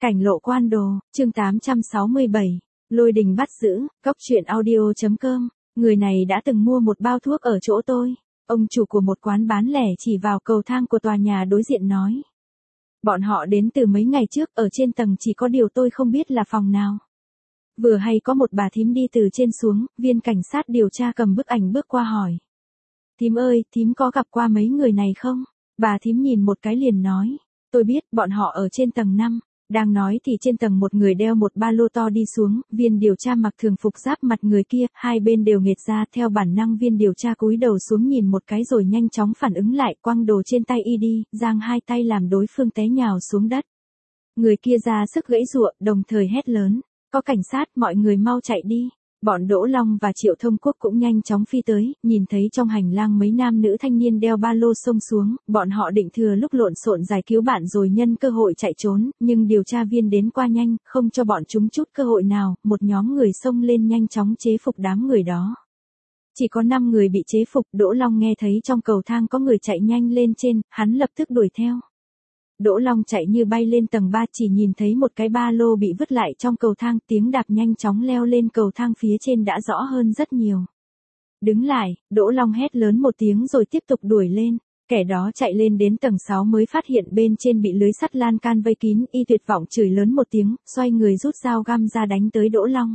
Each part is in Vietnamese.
Cảnh lộ quan đồ, chương 867, lôi đình bắt giữ, cóc truyện audio.com, người này đã từng mua một bao thuốc ở chỗ tôi. Ông chủ của một quán bán lẻ chỉ vào cầu thang của tòa nhà đối diện nói. Bọn họ đến từ mấy ngày trước, ở trên tầng chỉ có điều tôi không biết là phòng nào. Vừa hay có một bà thím đi từ trên xuống, viên cảnh sát điều tra cầm bức ảnh bước qua hỏi. Thím ơi, thím có gặp qua mấy người này không? Bà thím nhìn một cái liền nói. Tôi biết, bọn họ ở trên tầng 5. Đang nói thì trên tầng một người đeo một ba lô to đi xuống, viên điều tra mặc thường phục giáp mặt người kia, hai bên đều nghệt ra, theo bản năng viên điều tra cúi đầu xuống nhìn một cái rồi nhanh chóng phản ứng lại, quăng đồ trên tay y đi, giang hai tay làm đối phương té nhào xuống đất. Người kia ra sức gãy giụa, đồng thời hét lớn, có cảnh sát, mọi người mau chạy đi. Bọn Đỗ Long và Triệu Thông Quốc cũng nhanh chóng phi tới, nhìn thấy trong hành lang mấy nam nữ thanh niên đeo ba lô xông xuống, bọn họ định thừa lúc lộn xộn giải cứu bạn rồi nhân cơ hội chạy trốn, nhưng điều tra viên đến qua nhanh, không cho bọn chúng chút cơ hội nào, một nhóm người xông lên nhanh chóng chế phục đám người đó. Chỉ có 5 người bị chế phục, Đỗ Long nghe thấy trong cầu thang có người chạy nhanh lên trên, hắn lập tức đuổi theo. Đỗ Long chạy như bay lên tầng 3, chỉ nhìn thấy một cái ba lô bị vứt lại trong cầu thang, tiếng đạp nhanh chóng leo lên cầu thang phía trên đã rõ hơn rất nhiều. Đứng lại, Đỗ Long hét lớn một tiếng rồi tiếp tục đuổi lên, kẻ đó chạy lên đến tầng 6 mới phát hiện bên trên bị lưới sắt lan can vây kín, y tuyệt vọng chửi lớn một tiếng, xoay người rút dao găm ra đánh tới Đỗ Long.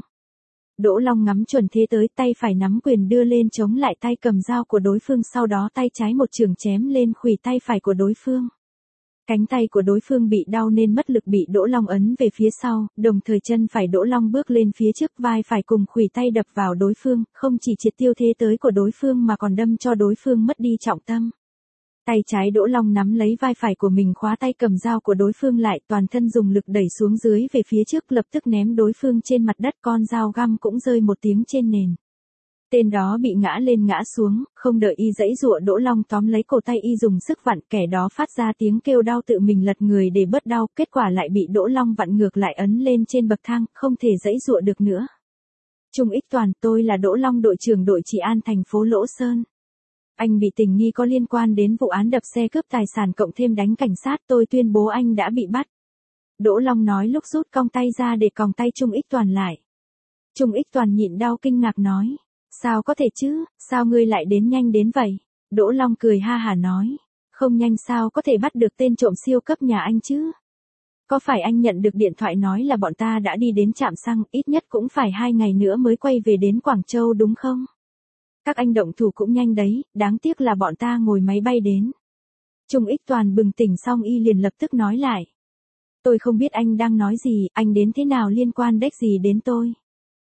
Đỗ Long ngắm chuẩn thế tới, tay phải nắm quyền đưa lên chống lại tay cầm dao của đối phương, sau đó tay trái một chưởng chém lên khuỷu tay phải của đối phương. Cánh tay của đối phương bị đau nên mất lực, bị Đỗ Long ấn về phía sau, đồng thời chân phải Đỗ Long bước lên phía trước, vai phải cùng khuỷu tay đập vào đối phương, không chỉ triệt tiêu thế tới của đối phương mà còn đâm cho đối phương mất đi trọng tâm. Tay trái Đỗ Long nắm lấy vai phải của mình, khóa tay cầm dao của đối phương lại, toàn thân dùng lực đẩy xuống dưới về phía trước, lập tức ném đối phương trên mặt đất, con dao găm cũng rơi một tiếng trên nền. Tên đó bị ngã lên ngã xuống, không đợi y giãy giụa, Đỗ Long tóm lấy cổ tay y dùng sức vặn, kẻ đó phát ra tiếng kêu đau tự mình lật người để bớt đau, kết quả lại bị Đỗ Long vặn ngược lại ấn lên trên bậc thang, không thể giãy giụa được nữa. Trung Ích Toàn, tôi là Đỗ Long, đội trưởng đội trị an thành phố Lỗ Sơn. Anh bị tình nghi có liên quan đến vụ án đập xe cướp tài sản cộng thêm đánh cảnh sát, tôi tuyên bố anh đã bị bắt. Đỗ Long nói lúc rút cong tay ra để còng tay Trung Ích Toàn lại. Trung Ích Toàn nhịn đau kinh ngạc nói. Sao có thể chứ, sao ngươi lại đến nhanh đến vậy? Đỗ Long cười ha hả nói. Không nhanh sao có thể bắt được tên trộm siêu cấp nhà anh chứ? Có phải anh nhận được điện thoại nói là bọn ta đã đi đến trạm xăng, ít nhất cũng phải 2 ngày nữa mới quay về đến Quảng Châu đúng không? Các anh động thủ cũng nhanh đấy, đáng tiếc là bọn ta ngồi máy bay đến. Trung Ích Toàn bừng tỉnh xong y liền lập tức nói lại. Tôi không biết anh đang nói gì, anh đến thế nào liên quan đếch gì đến tôi?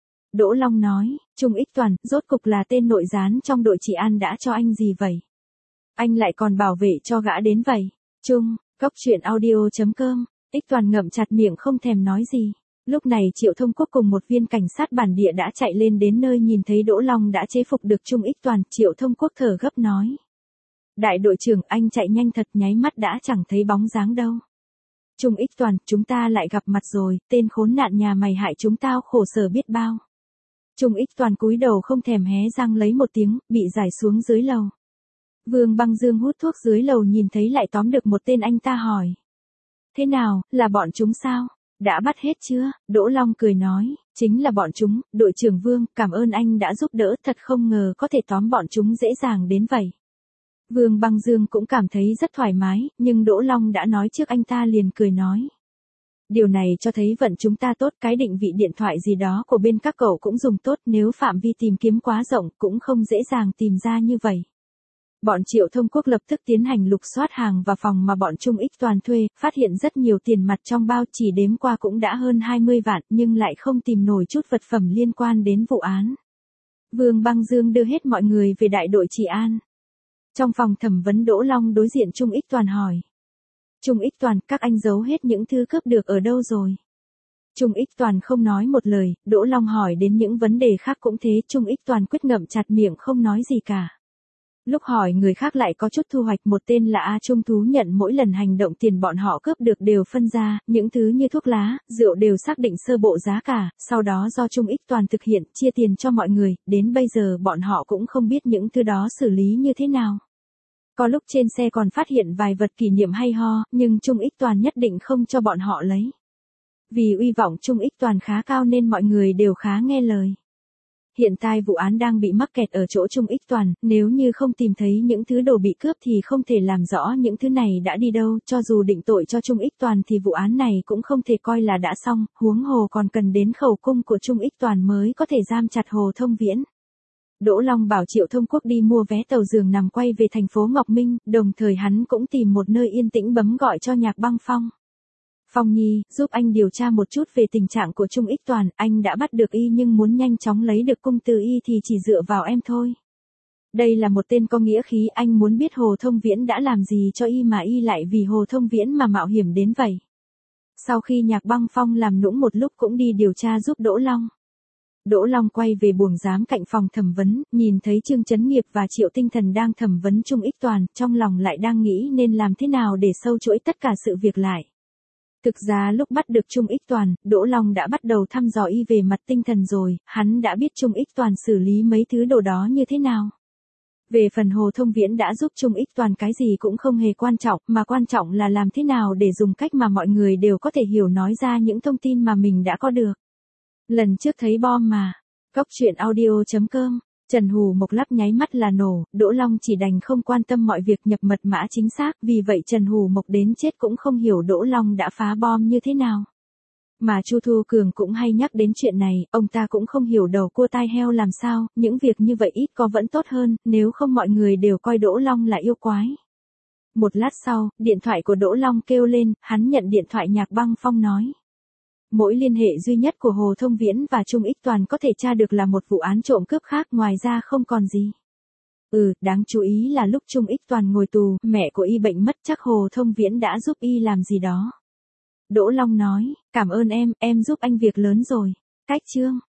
Đỗ Long nói, Trung Ích Toàn, rốt cục là tên nội gián trong đội trị an đã cho anh gì vậy? Anh lại còn bảo vệ cho gã đến vậy? Trung, cóc truyện audio.com, Ích Toàn ngậm chặt miệng không thèm nói gì. Lúc này Triệu Thông Quốc cùng một viên cảnh sát bản địa đã chạy lên đến nơi, nhìn thấy Đỗ Long đã chế phục được Trung Ích Toàn, Triệu Thông Quốc thở gấp nói. Đại đội trưởng, anh chạy nhanh thật, nháy mắt đã chẳng thấy bóng dáng đâu. Trung Ích Toàn, chúng ta lại gặp mặt rồi, tên khốn nạn nhà mày hại chúng tao khổ sở biết bao. Trung Ích Toàn cúi đầu không thèm hé răng lấy một tiếng, bị giải xuống dưới lầu. Vương Băng Dương hút thuốc dưới lầu nhìn thấy lại tóm được một tên, anh ta hỏi. Thế nào, là bọn chúng sao? Đã bắt hết chưa? Đỗ Long cười nói, chính là bọn chúng, đội trưởng Vương, cảm ơn anh đã giúp đỡ, thật không ngờ có thể tóm bọn chúng dễ dàng đến vậy. Vương Băng Dương cũng cảm thấy rất thoải mái, nhưng Đỗ Long đã nói trước anh ta liền cười nói. Điều này cho thấy vận chúng ta tốt, cái định vị điện thoại gì đó của bên các cậu cũng dùng tốt, nếu phạm vi tìm kiếm quá rộng cũng không dễ dàng tìm ra như vậy. Bọn Triệu Thông Quốc lập tức tiến hành lục soát hàng và phòng mà bọn Trung Ích Toàn thuê, phát hiện rất nhiều tiền mặt trong bao, chỉ đếm qua cũng đã hơn 20 vạn, nhưng lại không tìm nổi chút vật phẩm liên quan đến vụ án. Vương Băng Dương đưa hết mọi người về đại đội trị an. Trong phòng thẩm vấn, Đỗ Long đối diện Trung Ích Toàn hỏi. Trung Ích Toàn, các anh giấu hết những thứ cướp được ở đâu rồi? Trung Ích Toàn không nói một lời, Đỗ Long hỏi đến những vấn đề khác cũng thế, Trung Ích Toàn quyết ngậm chặt miệng không nói gì cả. Lúc hỏi người khác lại có chút thu hoạch, một tên là A Trung thú nhận mỗi lần hành động tiền bọn họ cướp được đều phân ra, những thứ như thuốc lá, rượu đều xác định sơ bộ giá cả, sau đó do Trung Ích Toàn thực hiện, chia tiền cho mọi người, đến bây giờ bọn họ cũng không biết những thứ đó xử lý như thế nào. Có lúc trên xe còn phát hiện vài vật kỷ niệm hay ho, nhưng Trung Ích Toàn nhất định không cho bọn họ lấy. Vì uy vọng Trung Ích Toàn khá cao nên mọi người đều khá nghe lời. Hiện tại vụ án đang bị mắc kẹt ở chỗ Trung Ích Toàn, nếu như không tìm thấy những thứ đồ bị cướp thì không thể làm rõ những thứ này đã đi đâu, cho dù định tội cho Trung Ích Toàn thì vụ án này cũng không thể coi là đã xong, huống hồ còn cần đến khẩu cung của Trung Ích Toàn mới có thể giam chặt Hồ Thông Viễn. Đỗ Long bảo Triệu Thông Quốc đi mua vé tàu giường nằm quay về thành phố Ngọc Minh, đồng thời hắn cũng tìm một nơi yên tĩnh bấm gọi cho Nhạc Băng Phong. Phong Nhi, giúp anh điều tra một chút về tình trạng của Trung Ích Toàn, anh đã bắt được y nhưng muốn nhanh chóng lấy được cung từ y thì chỉ dựa vào em thôi. Đây là một tên có nghĩa khí, anh muốn biết Hồ Thông Viễn đã làm gì cho y mà y lại vì Hồ Thông Viễn mà mạo hiểm đến vậy. Sau khi Nhạc Băng Phong làm nũng một lúc cũng đi điều tra giúp Đỗ Long. Đỗ Long quay về buồng giám cạnh phòng thẩm vấn, nhìn thấy Trương Chấn Nghiệp và Triệu Tinh Thần đang thẩm vấn Trung Ích Toàn, trong lòng lại đang nghĩ nên làm thế nào để sâu chuỗi tất cả sự việc lại. Thực ra lúc bắt được Trung Ích Toàn, Đỗ Long đã bắt đầu thăm dò y về mặt tinh thần rồi, hắn đã biết Trung Ích Toàn xử lý mấy thứ đồ đó như thế nào. Về phần Hồ Thông Viễn đã giúp Trung Ích Toàn cái gì cũng không hề quan trọng, mà quan trọng là làm thế nào để dùng cách mà mọi người đều có thể hiểu nói ra những thông tin mà mình đã có được. Lần trước thấy bom mà. Cóc truyện audio.com. Trần Hù Mộc lắp nháy mắt là nổ, Đỗ Long chỉ đành không quan tâm mọi việc nhập mật mã chính xác, vì vậy Trần Hù Mộc đến chết cũng không hiểu Đỗ Long đã phá bom như thế nào. Mà Chu Thu Cường cũng hay nhắc đến chuyện này, ông ta cũng không hiểu đầu cua tai heo làm sao, những việc như vậy ít có vẫn tốt hơn, nếu không mọi người đều coi Đỗ Long là yêu quái. Một lát sau, điện thoại của Đỗ Long kêu lên, hắn nhận điện thoại. Nhạc Băng Phong nói. Mỗi liên hệ duy nhất của Hồ Thông Viễn và Trung Ích Toàn có thể tra được là một vụ án trộm cướp khác, ngoài ra không còn gì. Đáng chú ý là lúc Trung Ích Toàn ngồi tù, mẹ của y bệnh mất, chắc Hồ Thông Viễn đã giúp y làm gì đó. Đỗ Long nói, cảm ơn em giúp anh việc lớn rồi. Cách chương.